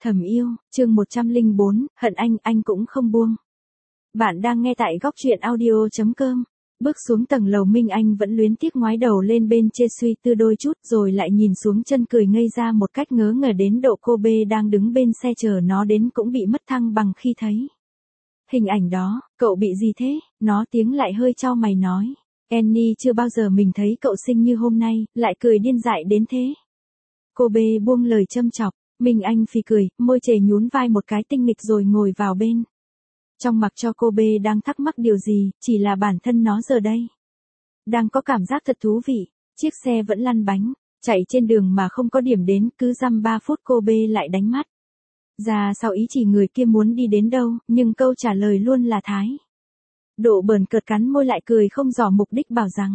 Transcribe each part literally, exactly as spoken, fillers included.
Thầm yêu, chương một trăm lẻ bốn, hận anh, anh cũng không buông. Bạn đang nghe tại góc truyện audio chấm com. Bước xuống tầng lầu Minh Anh vẫn luyến tiếc ngoái đầu lên bên chê suy tư đôi chút rồi lại nhìn xuống chân cười ngây ra một cách ngớ ngẩn đến độ cô bê đang đứng bên xe chờ nó đến cũng bị mất thăng bằng khi thấy hình ảnh đó. Cậu bị gì thế? Nó tiếng lại hơi chau mày nói. Annie chưa bao giờ mình thấy cậu xinh như hôm nay, lại cười điên dại đến thế. Cô bê buông lời châm chọc. Minh Anh phì cười, môi chề nhún vai một cái tinh nghịch rồi ngồi vào bên. Trong mặc cho cô bê đang thắc mắc điều gì, chỉ là bản thân nó giờ đây đang có cảm giác thật thú vị. Chiếc xe vẫn lăn bánh, chạy trên đường mà không có điểm đến, cứ dăm ba phút cô bê lại đánh mắt ra sau ý chỉ người kia muốn đi đến đâu, nhưng câu trả lời luôn là Thái. Độ bờn cợt cắn môi lại cười không dò mục đích bảo rằng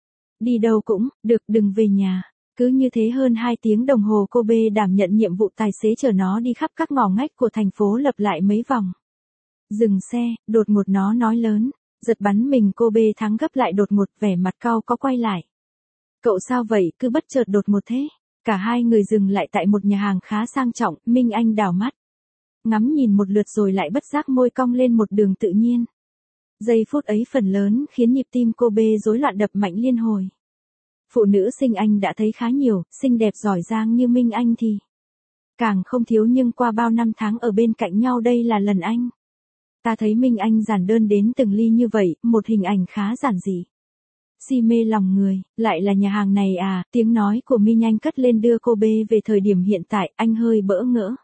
đi đâu cũng được, đừng về nhà. Cứ như thế hơn hai tiếng đồng hồ cô bê đảm nhận nhiệm vụ tài xế chở nó đi khắp các ngõ ngách của thành phố lặp lại mấy vòng. Dừng xe, đột ngột nó nói lớn, giật bắn mình cô bê thắng gấp lại đột ngột vẻ mặt cau có quay lại. Cậu sao vậy, cứ bất chợt đột ngột thế. Cả hai người dừng lại tại một nhà hàng khá sang trọng, Minh Anh đảo mắt ngắm nhìn một lượt rồi lại bất giác môi cong lên một đường tự nhiên. Giây phút ấy phần lớn khiến nhịp tim cô bê rối loạn đập mạnh liên hồi. Phụ nữ xinh anh đã thấy khá nhiều, xinh đẹp giỏi giang như Minh Anh thì càng không thiếu, nhưng qua bao năm tháng ở bên cạnh nhau đây là lần anh ta thấy Minh Anh giản đơn đến từng ly như vậy, một hình ảnh khá giản dị, si mê lòng người. Lại là nhà hàng này à? Tiếng nói của Minh Anh cất lên đưa cô bê về thời điểm hiện tại. Anh hơi bỡ ngỡ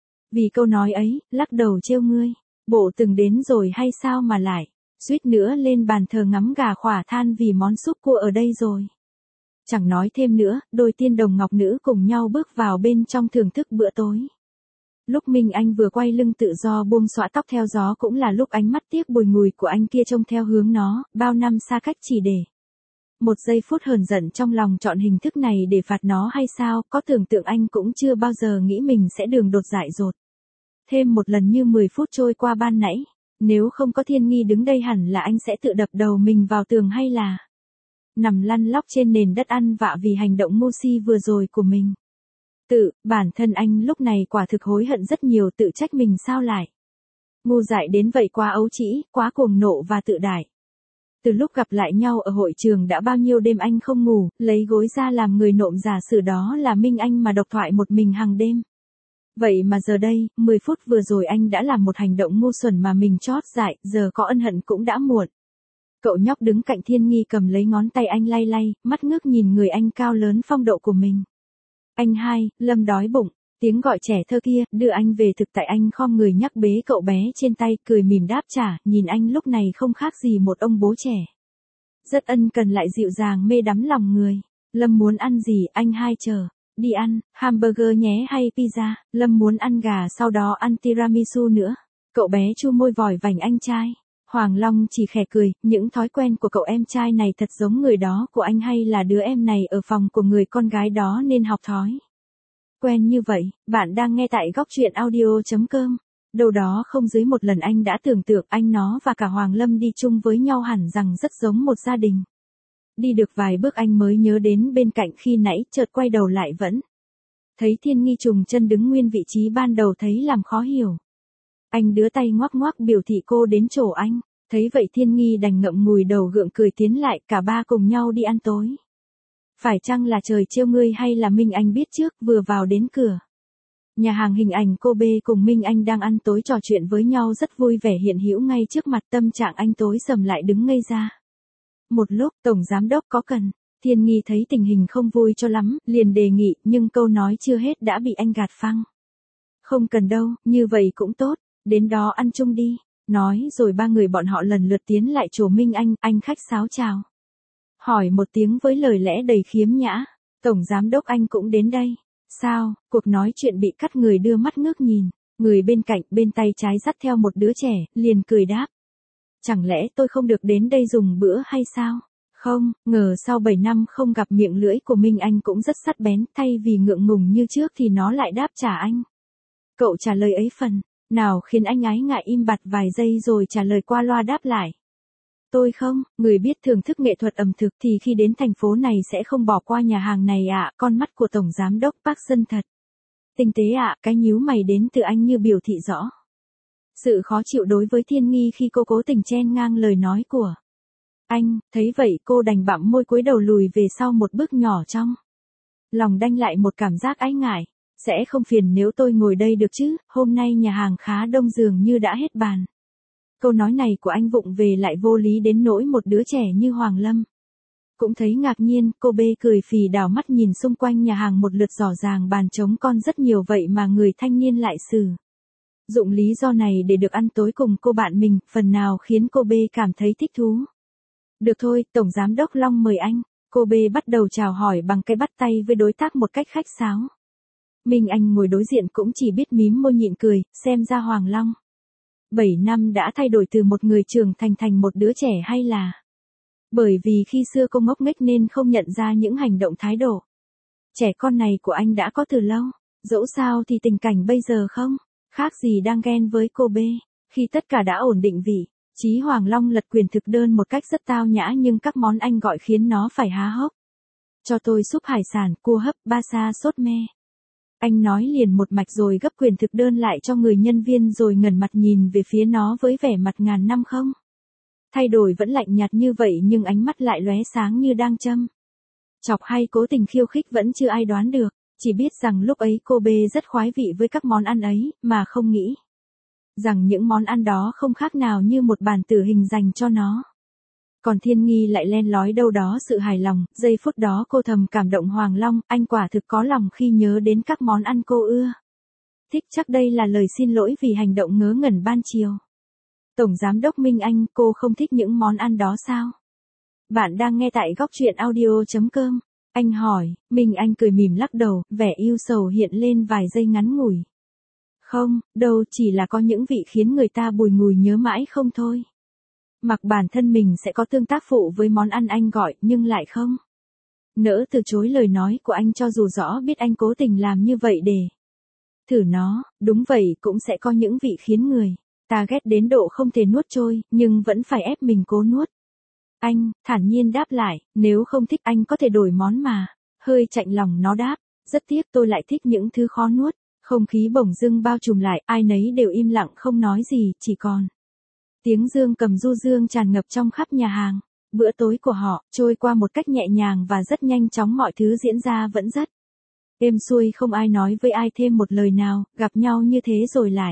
vì câu nói ấy, lắc đầu trêu ngươi. Bộ từng đến rồi hay sao mà lại suýt nữa lên bàn thờ ngắm gà khỏa than vì món súp cua ở đây rồi. Chẳng nói thêm nữa, đôi tiên đồng ngọc nữ cùng nhau bước vào bên trong thưởng thức bữa tối. Lúc Minh Anh vừa quay lưng tự do buông xõa tóc theo gió cũng là lúc ánh mắt tiếc bùi ngùi của anh kia trông theo hướng nó, bao năm xa cách chỉ để một giây phút hờn giận trong lòng chọn hình thức này để phạt nó hay sao? Có tưởng tượng anh cũng chưa bao giờ nghĩ mình sẽ đường đột dại dột thêm một lần như mười phút trôi qua ban nãy. Nếu không có Thiên Nghi đứng đây hẳn là anh sẽ tự đập đầu mình vào tường hay là nằm lăn lóc trên nền đất ăn vạ vì hành động ngu si vừa rồi của mình. Tự, bản thân anh lúc này quả thực hối hận rất nhiều, tự trách mình sao lại ngu dại đến vậy, quá ấu trĩ, quá cuồng nộ và tự đại. Từ lúc gặp lại nhau ở hội trường đã bao nhiêu đêm anh không ngủ, lấy gối ra làm người nộm giả sử đó là Minh Anh mà độc thoại một mình hàng đêm. Vậy mà giờ đây, mười phút vừa rồi anh đã làm một hành động ngu xuẩn mà mình chót dại, giờ có ân hận cũng đã muộn. Cậu nhóc đứng cạnh Thiên Nghi cầm lấy ngón tay anh lay lay, mắt ngước nhìn người anh cao lớn phong độ của mình. Anh hai, Lâm đói bụng. Tiếng gọi trẻ thơ kia, đưa anh về thực tại. Anh khom người nhắc bế cậu bé trên tay, cười mỉm đáp trả, nhìn anh lúc này không khác gì một ông bố trẻ. Rất ân cần lại dịu dàng mê đắm lòng người. Lâm muốn ăn gì, anh hai chờ. Đi ăn, hamburger nhé hay pizza? Lâm muốn ăn gà sau đó ăn tiramisu nữa. Cậu bé chu môi vòi vành anh trai. Hoàng Long chỉ khẽ cười, những thói quen của cậu em trai này thật giống người đó của anh, hay là đứa em này ở phòng của người con gái đó nên học thói quen như vậy. Bạn đang nghe tại góc truyện audio chấm com. Đâu đó không dưới một lần anh đã tưởng tượng anh nó và cả Hoàng Lâm đi chung với nhau hẳn rằng rất giống một gia đình. Đi được vài bước anh mới nhớ đến bên cạnh khi nãy, chợt quay đầu lại vẫn thấy Thiên Nghi trùng chân đứng nguyên vị trí ban đầu, thấy làm khó hiểu. Anh đưa tay ngoắc ngoắc biểu thị cô đến chỗ anh. Thấy vậy Thiên Nghi đành ngậm ngùi đầu gượng cười tiến lại, cả ba cùng nhau đi ăn tối. Phải chăng là trời trêu ngươi hay là Minh Anh biết trước? Vừa vào đến cửa nhà hàng, hình ảnh cô bê cùng Minh Anh đang ăn tối trò chuyện với nhau rất vui vẻ hiện hữu ngay trước mặt. Tâm trạng anh tối sầm lại đứng ngây ra một lúc. Tổng giám đốc có cần? Thiên Nghi thấy tình hình không vui cho lắm, liền đề nghị, nhưng câu nói chưa hết đã bị anh gạt phăng. Không cần đâu, như vậy cũng tốt, đến đó ăn chung đi. Nói rồi ba người bọn họ lần lượt tiến lại chỗ Minh Anh. Anh khách sáo chào hỏi một tiếng với lời lẽ đầy khiếm nhã. Tổng giám đốc anh cũng đến đây sao? Cuộc nói chuyện bị cắt, người đưa mắt ngước nhìn người bên cạnh, bên tay trái dắt theo một đứa trẻ, liền cười đáp. Chẳng lẽ tôi không được đến đây dùng bữa hay sao? Không, ngờ sau bảy năm không gặp, miệng lưỡi của Minh Anh cũng rất sắc bén, thay vì ngượng ngùng như trước thì nó lại đáp trả anh. Cậu trả lời ấy phần nào khiến anh ái ngại im bặt vài giây rồi trả lời qua loa đáp lại. Tôi không, người biết thưởng thức nghệ thuật ẩm thực thì khi đến thành phố này sẽ không bỏ qua nhà hàng này ạ. À. Con mắt của Tổng Giám đốc Park Dân thật Tinh tế ạ, cái nhíu mày đến từ anh như biểu thị rõ sự khó chịu đối với Thiên Nghi khi cô cố tình chen ngang lời nói của anh, thấy vậy cô đành bặm môi cúi đầu lùi về sau một bước nhỏ trong lòng đanh lại một cảm giác ái ngại. Sẽ không phiền nếu tôi ngồi đây được chứ, hôm nay nhà hàng khá đông dường như đã hết bàn. Câu nói này của anh vụng về lại vô lý đến nỗi một đứa trẻ như Hoàng Lâm cũng thấy ngạc nhiên. Cô bê cười phì đảo mắt nhìn xung quanh nhà hàng một lượt, rõ ràng bàn trống con rất nhiều vậy mà người thanh niên lại sử dụng lý do này để được ăn tối cùng cô bạn mình, phần nào khiến cô bê cảm thấy thích thú. Được thôi, Tổng Giám đốc Long mời anh. Cô bê bắt đầu chào hỏi bằng cái bắt tay với đối tác một cách khách sáo. Minh Anh ngồi đối diện cũng chỉ biết mím môi nhịn cười, xem ra Hoàng Long bảy năm đã thay đổi từ một người trưởng thành thành một đứa trẻ, hay là bởi vì khi xưa cô ngốc nghếch nên không nhận ra những hành động thái độ trẻ con này của anh đã có từ lâu. Dẫu sao thì tình cảnh bây giờ không khác gì đang ghen với cô bê. Khi tất cả đã ổn định vị trí, Hoàng Long lật quyền thực đơn một cách rất tao nhã, nhưng các món anh gọi khiến nó phải há hốc. Cho tôi súp hải sản, cua hấp, ba sa sốt me. Anh nói liền một mạch rồi gấp quyền thực đơn lại cho người nhân viên rồi ngẩng mặt nhìn về phía nó với vẻ mặt ngàn năm không thay đổi, vẫn lạnh nhạt như vậy nhưng ánh mắt lại lóe sáng như đang châm chọc hay cố tình khiêu khích vẫn chưa ai đoán được. Chỉ biết rằng lúc ấy cô bê rất khoái vị với các món ăn ấy, mà không nghĩ rằng những món ăn đó không khác nào như một bản tử hình dành cho nó. Còn Thiên Nghi lại len lói đâu đó sự hài lòng. Giây phút đó cô thầm cảm động Hoàng Long, anh quả thực có lòng khi nhớ đến các món ăn cô ưa thích. Chắc đây là lời xin lỗi vì hành động ngớ ngẩn ban chiều. Tổng Giám đốc Minh Anh, cô không thích những món ăn đó sao? Bạn đang nghe tại góc truyện audio chấm com. Anh hỏi. Minh Anh cười mỉm lắc đầu, vẻ ưu sầu hiện lên vài giây ngắn ngủi. Không, đâu, chỉ là có những vị khiến người ta bùi ngùi nhớ mãi không thôi. Mặc bản thân mình sẽ có tương tác phụ với món ăn anh gọi, nhưng lại không nỡ từ chối lời nói của anh, cho dù rõ biết anh cố tình làm như vậy để thử nó. Đúng vậy, cũng sẽ có những vị khiến người ta ghét đến độ không thể nuốt trôi, nhưng vẫn phải ép mình cố nuốt. Anh thản nhiên đáp lại, nếu không thích anh có thể đổi món mà. Hơi chạnh lòng nó đáp, rất tiếc tôi lại thích những thứ khó nuốt. Không khí bỗng dưng bao trùm lại, ai nấy đều im lặng không nói gì, chỉ còn tiếng dương cầm du dương tràn ngập trong khắp nhà hàng. Bữa tối của họ trôi qua một cách nhẹ nhàng và rất nhanh chóng, mọi thứ diễn ra vẫn rất êm xuôi, không ai nói với ai thêm một lời nào, gặp nhau như thế rồi lại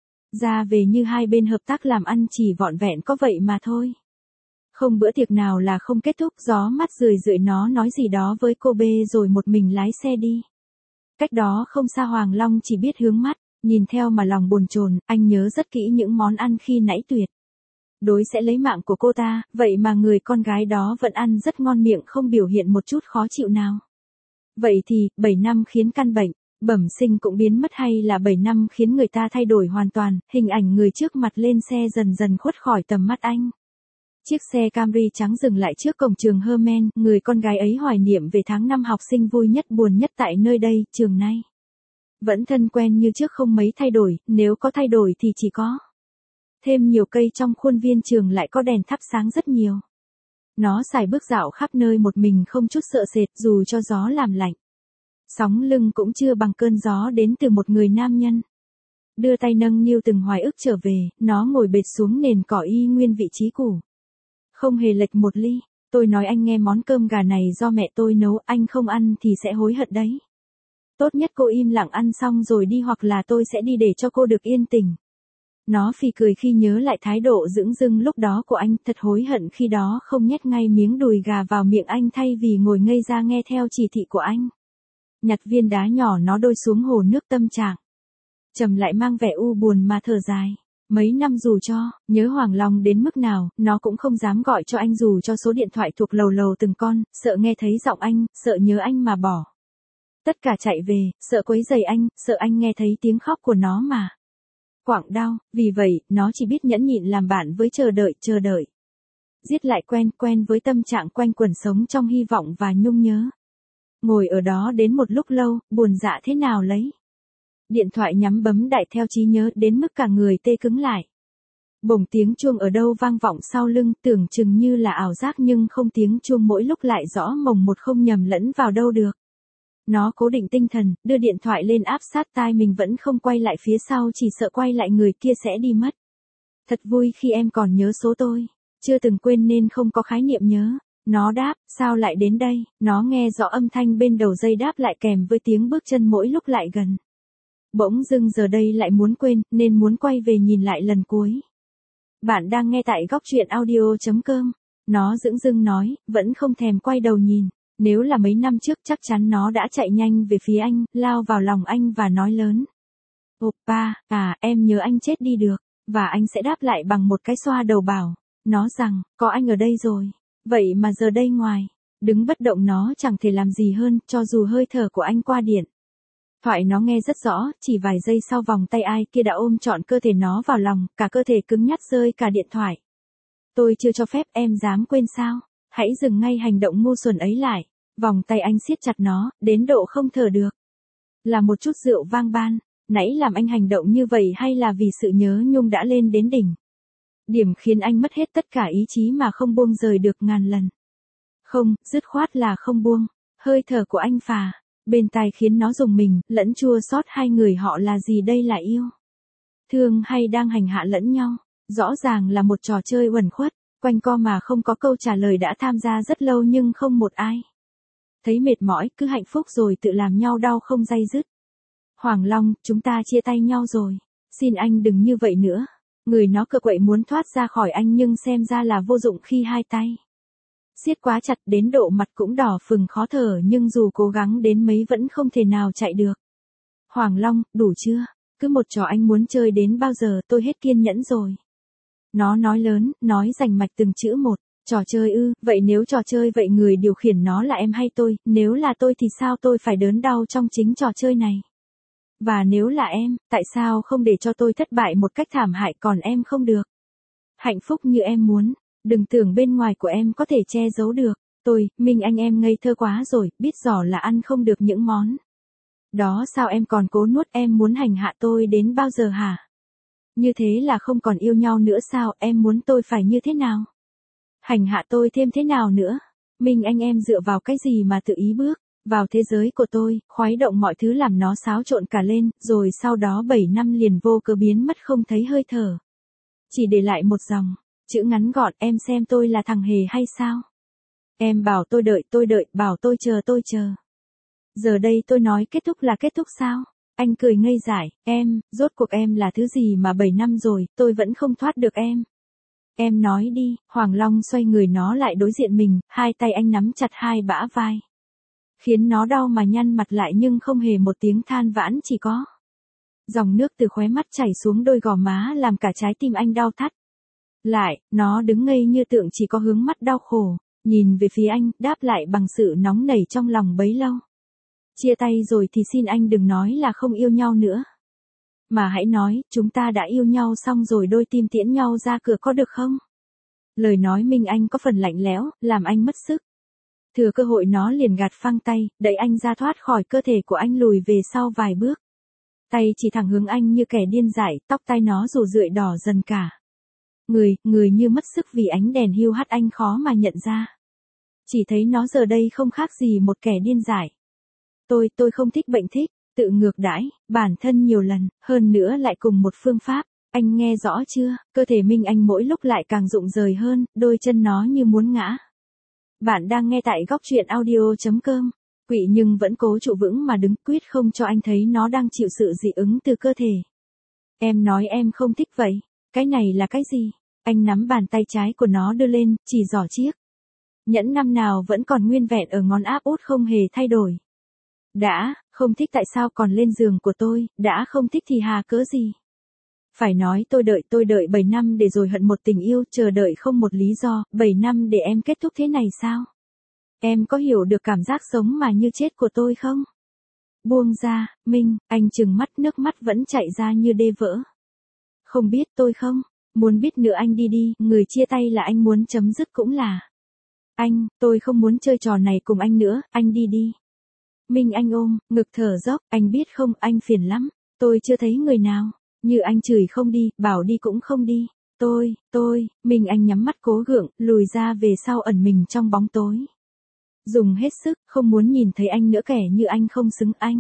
ra về như hai bên hợp tác làm ăn chỉ vọn vẹn có vậy mà thôi. Không bữa tiệc nào là không kết thúc, gió mắt rười rượi nó nói gì đó với cô bê rồi một mình lái xe đi. Cách đó không xa, Hoàng Long chỉ biết hướng mắt nhìn theo mà lòng bồn chồn. Anh nhớ rất kỹ những món ăn khi nãy tuyệt đối sẽ lấy mạng của cô ta, vậy mà người con gái đó vẫn ăn rất ngon miệng, không biểu hiện một chút khó chịu nào. Vậy thì, bảy năm khiến căn bệnh bẩm sinh cũng biến mất, hay là bảy năm khiến người ta thay đổi hoàn toàn? Hình ảnh người trước mặt lên xe dần dần khuất khỏi tầm mắt anh. Chiếc xe Camry trắng dừng lại trước cổng trường Herman, người con gái ấy hoài niệm về tháng năm học sinh vui nhất buồn nhất tại nơi đây. Trường nay vẫn thân quen như trước, không mấy thay đổi, nếu có thay đổi thì chỉ có thêm nhiều cây trong khuôn viên trường, lại có đèn thắp sáng rất nhiều. Nó xài bước dạo khắp nơi một mình không chút sợ sệt, dù cho gió làm lạnh. Sóng lưng cũng chưa bằng cơn gió đến từ một người nam nhân. Đưa tay nâng niu từng hoài ức trở về, nó ngồi bệt xuống nền cỏ y nguyên vị trí cũ. Không hề lệch một ly. Tôi nói anh nghe, món cơm gà này do mẹ tôi nấu, anh không ăn thì sẽ hối hận đấy. Tốt nhất cô im lặng ăn xong rồi đi, hoặc là tôi sẽ đi để cho cô được yên tĩnh. Nó phì cười khi nhớ lại thái độ dửng dưng lúc đó của anh, thật hối hận khi đó không nhét ngay miếng đùi gà vào miệng anh thay vì ngồi ngây ra nghe theo chỉ thị của anh. Nhặt viên đá nhỏ nó đôi xuống hồ nước, tâm trạng trầm lại mang vẻ u buồn mà thở dài. Mấy năm dù cho nhớ Hoàng Long đến mức nào, nó cũng không dám gọi cho anh dù cho số điện thoại thuộc lầu lầu từng con, sợ nghe thấy giọng anh, sợ nhớ anh mà bỏ tất cả chạy về, sợ quấy rầy anh, sợ anh nghe thấy tiếng khóc của nó mà quặn đau. Vì vậy, nó chỉ biết nhẫn nhịn làm bạn với chờ đợi, chờ đợi. Giết lại quen, quen với tâm trạng quanh quẩn sống trong hy vọng và nhung nhớ. Ngồi ở đó đến một lúc lâu, buồn dạ thế nào lấy. Điện thoại nhắm bấm đại theo trí nhớ đến mức cả người tê cứng lại. Bỗng tiếng chuông ở đâu vang vọng sau lưng, tưởng chừng như là ảo giác, nhưng không, tiếng chuông mỗi lúc lại rõ mồng một, không nhầm lẫn vào đâu được. Nó cố định tinh thần, đưa điện thoại lên áp sát tai mình vẫn không quay lại phía sau, chỉ sợ quay lại người kia sẽ đi mất. Thật vui khi em còn nhớ số tôi. Chưa từng quên nên không có khái niệm nhớ. Nó đáp, sao lại đến đây? Nó nghe rõ âm thanh bên đầu dây đáp lại kèm với tiếng bước chân mỗi lúc lại gần. Bỗng dưng giờ đây lại muốn quên, nên muốn quay về nhìn lại lần cuối. Bạn đang nghe tại góc truyện audio.com. Nó dửng dưng nói, vẫn không thèm quay đầu nhìn. Nếu là mấy năm trước chắc chắn nó đã chạy nhanh về phía anh, lao vào lòng anh và nói lớn. Oppa, à, em nhớ anh chết đi được. Và anh sẽ đáp lại bằng một cái xoa đầu bảo. Nó rằng, có anh ở đây rồi. Vậy mà giờ đây ngoài. Đứng bất động nó chẳng thể làm gì hơn, cho dù hơi thở của anh qua điện thoại nó nghe rất rõ, chỉ vài giây sau vòng tay ai kia đã ôm trọn cơ thể nó vào lòng, cả cơ thể cứng nhắc rơi cả điện thoại. Tôi chưa cho phép em dám quên sao? Hãy dừng ngay hành động ngu xuẩn ấy lại. Vòng tay anh siết chặt nó, đến độ không thở được. Là một chút rượu vang ban, nãy làm anh hành động như vậy hay là vì sự nhớ nhung đã lên đến đỉnh? Điểm khiến anh mất hết tất cả ý chí mà không buông rời được ngàn lần. Không, dứt khoát là không buông. Hơi thở của anh phà, bên tai khiến nó rùng mình, lẫn chua xót hai người họ là gì đây là yêu? Thương hay đang hành hạ lẫn nhau? Rõ ràng là một trò chơi uẩn khuất, quanh co mà không có câu trả lời đã tham gia rất lâu nhưng không một ai. Thấy mệt mỏi, cứ hạnh phúc rồi tự làm nhau đau không day dứt. Hoàng Long, chúng ta chia tay nhau rồi. Xin anh đừng như vậy nữa. Người nó cựa quậy muốn thoát ra khỏi anh nhưng xem ra là vô dụng khi hai tay siết quá chặt đến độ mặt cũng đỏ phừng khó thở nhưng dù cố gắng đến mấy vẫn không thể nào chạy được. Hoàng Long, đủ chưa? Cứ một trò anh muốn chơi đến bao giờ tôi hết kiên nhẫn rồi. Nó nói lớn, nói rành mạch từng chữ một. Trò chơi ư, vậy nếu trò chơi vậy người điều khiển nó là em hay tôi, nếu là tôi thì sao tôi phải đớn đau trong chính trò chơi này? Và nếu là em, tại sao không để cho tôi thất bại một cách thảm hại còn em không được? Hạnh phúc như em muốn, đừng tưởng bên ngoài của em có thể che giấu được. Tôi, Minh anh em ngây thơ quá rồi, biết rõ là ăn không được những món đó sao em còn cố nuốt, em muốn hành hạ tôi đến bao giờ hả? Như thế là không còn yêu nhau nữa sao, em muốn tôi phải như thế nào? Hành hạ tôi thêm thế nào nữa? Minh anh em dựa vào cái gì mà tự ý bước vào thế giới của tôi, khuấy động mọi thứ làm nó xáo trộn cả lên, rồi sau đó bảy năm liền vô cớ biến mất không thấy hơi thở. Chỉ để lại một dòng, chữ ngắn gọn, em xem tôi là thằng hề hay sao? Em bảo tôi đợi, tôi đợi, bảo tôi chờ, tôi chờ. Giờ đây tôi nói kết thúc là kết thúc sao? Anh cười ngây dại, em, rốt cuộc em là thứ gì mà bảy năm rồi, tôi vẫn không thoát được em. Em nói đi, Hoàng Long xoay người nó lại đối diện mình, hai tay anh nắm chặt hai bả vai. Khiến nó đau mà nhăn mặt lại nhưng không hề một tiếng than vãn, chỉ có dòng nước từ khóe mắt chảy xuống đôi gò má làm cả trái tim anh đau thắt. Lại, nó đứng ngây như tượng chỉ có hướng mắt đau khổ, nhìn về phía anh, đáp lại bằng sự nóng nảy trong lòng bấy lâu. Chia tay rồi thì xin anh đừng nói là không yêu nhau nữa. Mà hãy nói, chúng ta đã yêu nhau xong rồi đôi tim tiễn nhau ra cửa có được không? Lời nói Minh anh có phần lạnh lẽo, làm anh mất sức. Thừa cơ hội nó liền gạt phăng tay, đẩy anh ra thoát khỏi cơ thể của anh lùi về sau vài bước. Tay chỉ thẳng hướng anh như kẻ điên dại, tóc tai nó rủ rượi đỏ dần cả. Người, người như mất sức vì ánh đèn hiu hắt anh khó mà nhận ra. Chỉ thấy nó giờ đây không khác gì một kẻ điên dại. Tôi, tôi không thích bệnh thích, tự ngược đãi, bản thân nhiều lần, hơn nữa lại cùng một phương pháp. Anh nghe rõ chưa, cơ thể Minh anh mỗi lúc lại càng rụng rời hơn, đôi chân nó như muốn ngã. Bạn đang nghe tại góc truyện audio.com. Quỵ nhưng vẫn cố trụ vững mà đứng quyết không cho anh thấy nó đang chịu sự dị ứng từ cơ thể. Em nói em không thích vậy. Cái này là cái gì? Anh nắm bàn tay trái của nó đưa lên, chỉ giỏ chiếc nhẫn năm nào vẫn còn nguyên vẹn ở ngón áp út không hề thay đổi. Đã, không thích tại sao còn lên giường của tôi, đã không thích thì hà cớ gì? Phải nói tôi đợi tôi đợi bảy năm để rồi hận một tình yêu, chờ đợi không một lý do, bảy năm để em kết thúc thế này sao? Em có hiểu được cảm giác sống mà như chết của tôi không? Buông ra, Minh, anh trừng mắt nước mắt vẫn chảy ra như đê vỡ. Không biết tôi không? Muốn biết nữa anh đi đi, người chia tay là anh muốn chấm dứt cũng là anh, tôi không muốn chơi trò này cùng anh nữa, anh đi đi. Minh anh ôm, ngực thở dốc, anh biết không, anh phiền lắm, tôi chưa thấy người nào, như anh chửi không đi, bảo đi cũng không đi, tôi, tôi, Minh anh nhắm mắt cố gượng, lùi ra về sau ẩn mình trong bóng tối. Dùng hết sức, không muốn nhìn thấy anh nữa, kẻ như anh không xứng anh.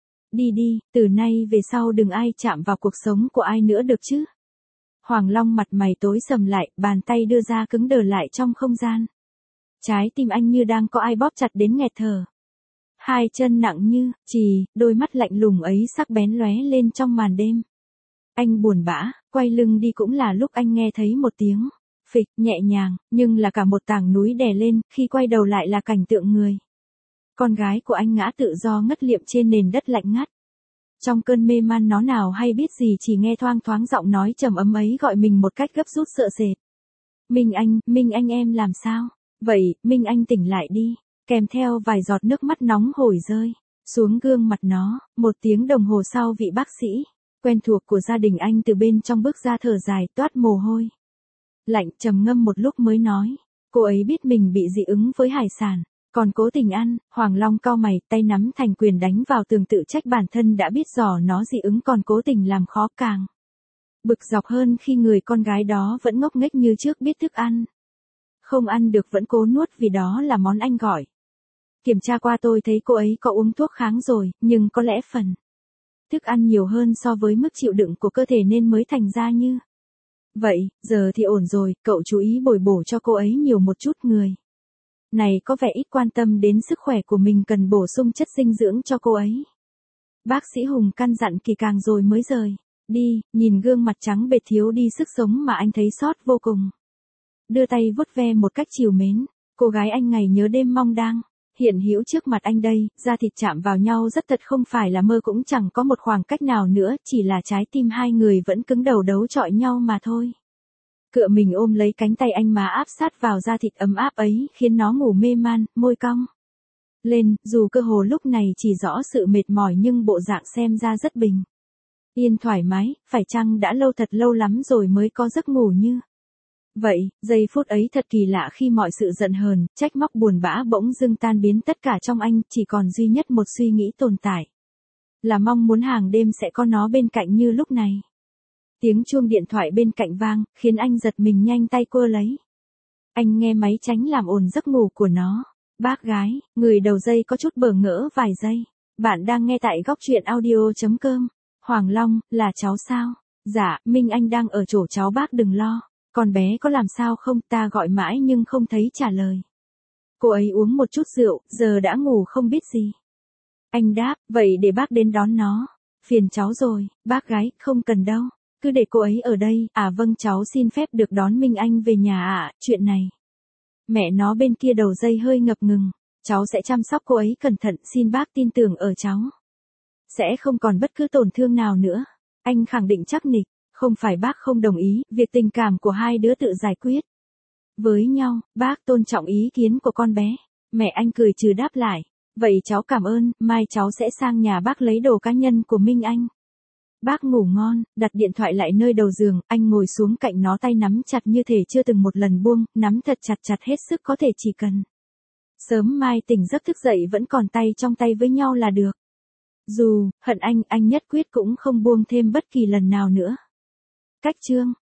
Đi đi, từ nay về sau đừng ai chạm vào cuộc sống của ai nữa được chứ. Hoàng Long mặt mày tối sầm lại, bàn tay đưa ra cứng đờ lại trong không gian. Trái tim anh như đang có ai bóp chặt đến nghẹt thở. Hai chân nặng như, chì, đôi mắt lạnh lùng ấy sắc bén lóe lên trong màn đêm. Anh buồn bã, quay lưng đi cũng là lúc anh nghe thấy một tiếng phịch nhẹ nhàng, nhưng là cả một tảng núi đè lên, khi quay đầu lại là cảnh tượng người. Con gái của anh ngã tự do ngất liệm trên nền đất lạnh ngắt. Trong cơn mê man nó nào hay biết gì, chỉ nghe thoang thoáng giọng nói trầm ấm ấy gọi mình một cách gấp rút sợ sệt. Minh Anh, Minh Anh em làm sao? Vậy, Minh Anh tỉnh lại đi. Kèm theo vài giọt nước mắt nóng hổi rơi xuống gương mặt nó. Một tiếng đồng hồ sau, vị bác sĩ quen thuộc của gia đình anh từ bên trong bước ra, thở dài toát mồ hôi lạnh, trầm ngâm một lúc mới nói. Cô ấy biết mình bị dị ứng với hải sản, còn cố tình ăn. Hoàng Long cau mày, tay nắm thành quyền đánh vào tường, tự trách bản thân đã biết rõ nó dị ứng còn cố tình làm khó càng bực dọc hơn khi người con gái đó vẫn ngốc nghếch như trước, biết thức ăn không ăn được vẫn cố nuốt vì đó là món anh gọi. Kiểm tra qua tôi thấy cô ấy có uống thuốc kháng rồi, nhưng có lẽ phần thức ăn nhiều hơn so với mức chịu đựng của cơ thể nên mới thành ra như vậy. Giờ thì ổn rồi, cậu chú ý bồi bổ cho cô ấy nhiều một chút, người này có vẻ ít quan tâm đến sức khỏe của mình, cần bổ sung chất dinh dưỡng cho cô ấy. Bác sĩ Hùng căn dặn kỹ càng rồi mới rời đi. Nhìn gương mặt trắng bệch thiếu đi sức sống mà anh thấy xót vô cùng. Đưa tay vuốt ve một cách trìu mến. Cô gái anh ngày nhớ đêm mong đang hiện hữu trước mặt anh đây, da thịt chạm vào nhau rất thật, không phải là mơ, cũng chẳng có một khoảng cách nào nữa, chỉ là trái tim hai người vẫn cứng đầu đấu chọi nhau mà thôi. Cựa mình ôm lấy cánh tay anh mà áp sát vào da thịt ấm áp ấy, khiến nó ngủ mê man, môi cong lên, dù cơ hồ lúc này chỉ rõ sự mệt mỏi nhưng bộ dạng xem ra rất bình yên thoải mái. Phải chăng đã lâu, thật lâu lắm rồi mới có giấc ngủ như vậy? Giây phút ấy thật kỳ lạ, khi mọi sự giận hờn, trách móc, buồn bã bỗng dưng tan biến, tất cả trong anh chỉ còn duy nhất một suy nghĩ tồn tại, là mong muốn hàng đêm sẽ có nó bên cạnh như lúc này. Tiếng chuông điện thoại bên cạnh vang, khiến anh giật mình nhanh tay quơ lấy. Anh nghe máy tránh làm ồn giấc ngủ của nó. Bác gái, người đầu dây có chút bỡ ngỡ vài giây. Bạn đang nghe tại góc truyện audio chấm com. Hoàng Long, là cháu sao? Dạ, Minh Anh đang ở chỗ cháu, bác đừng lo. Con bé có làm sao không? Ta gọi mãi nhưng không thấy trả lời. Cô ấy uống một chút rượu, giờ đã ngủ không biết gì. Anh đáp, vậy để bác đến đón nó. Phiền cháu rồi. Bác gái, không cần đâu. Cứ để cô ấy ở đây. À vâng, cháu xin phép được đón Minh Anh về nhà ạ. À, chuyện này. Mẹ nó bên kia đầu dây hơi ngập ngừng. Cháu sẽ chăm sóc cô ấy cẩn thận, xin bác tin tưởng ở cháu. Sẽ không còn bất cứ tổn thương nào nữa. Anh khẳng định chắc nịch. Không phải bác không đồng ý, việc tình cảm của hai đứa tự giải quyết với nhau, bác tôn trọng ý kiến của con bé. Mẹ anh cười trừ đáp lại. Vậy cháu cảm ơn, mai cháu sẽ sang nhà bác lấy đồ cá nhân của Minh Anh. Bác ngủ ngon. Đặt điện thoại lại nơi đầu giường, anh ngồi xuống cạnh nó, tay nắm chặt như thể chưa từng một lần buông, nắm thật chặt chặt hết sức có thể, chỉ cần sớm mai tỉnh giấc thức dậy vẫn còn tay trong tay với nhau là được. Dù hận anh, anh nhất quyết cũng không buông thêm bất kỳ lần nào nữa. Cách chương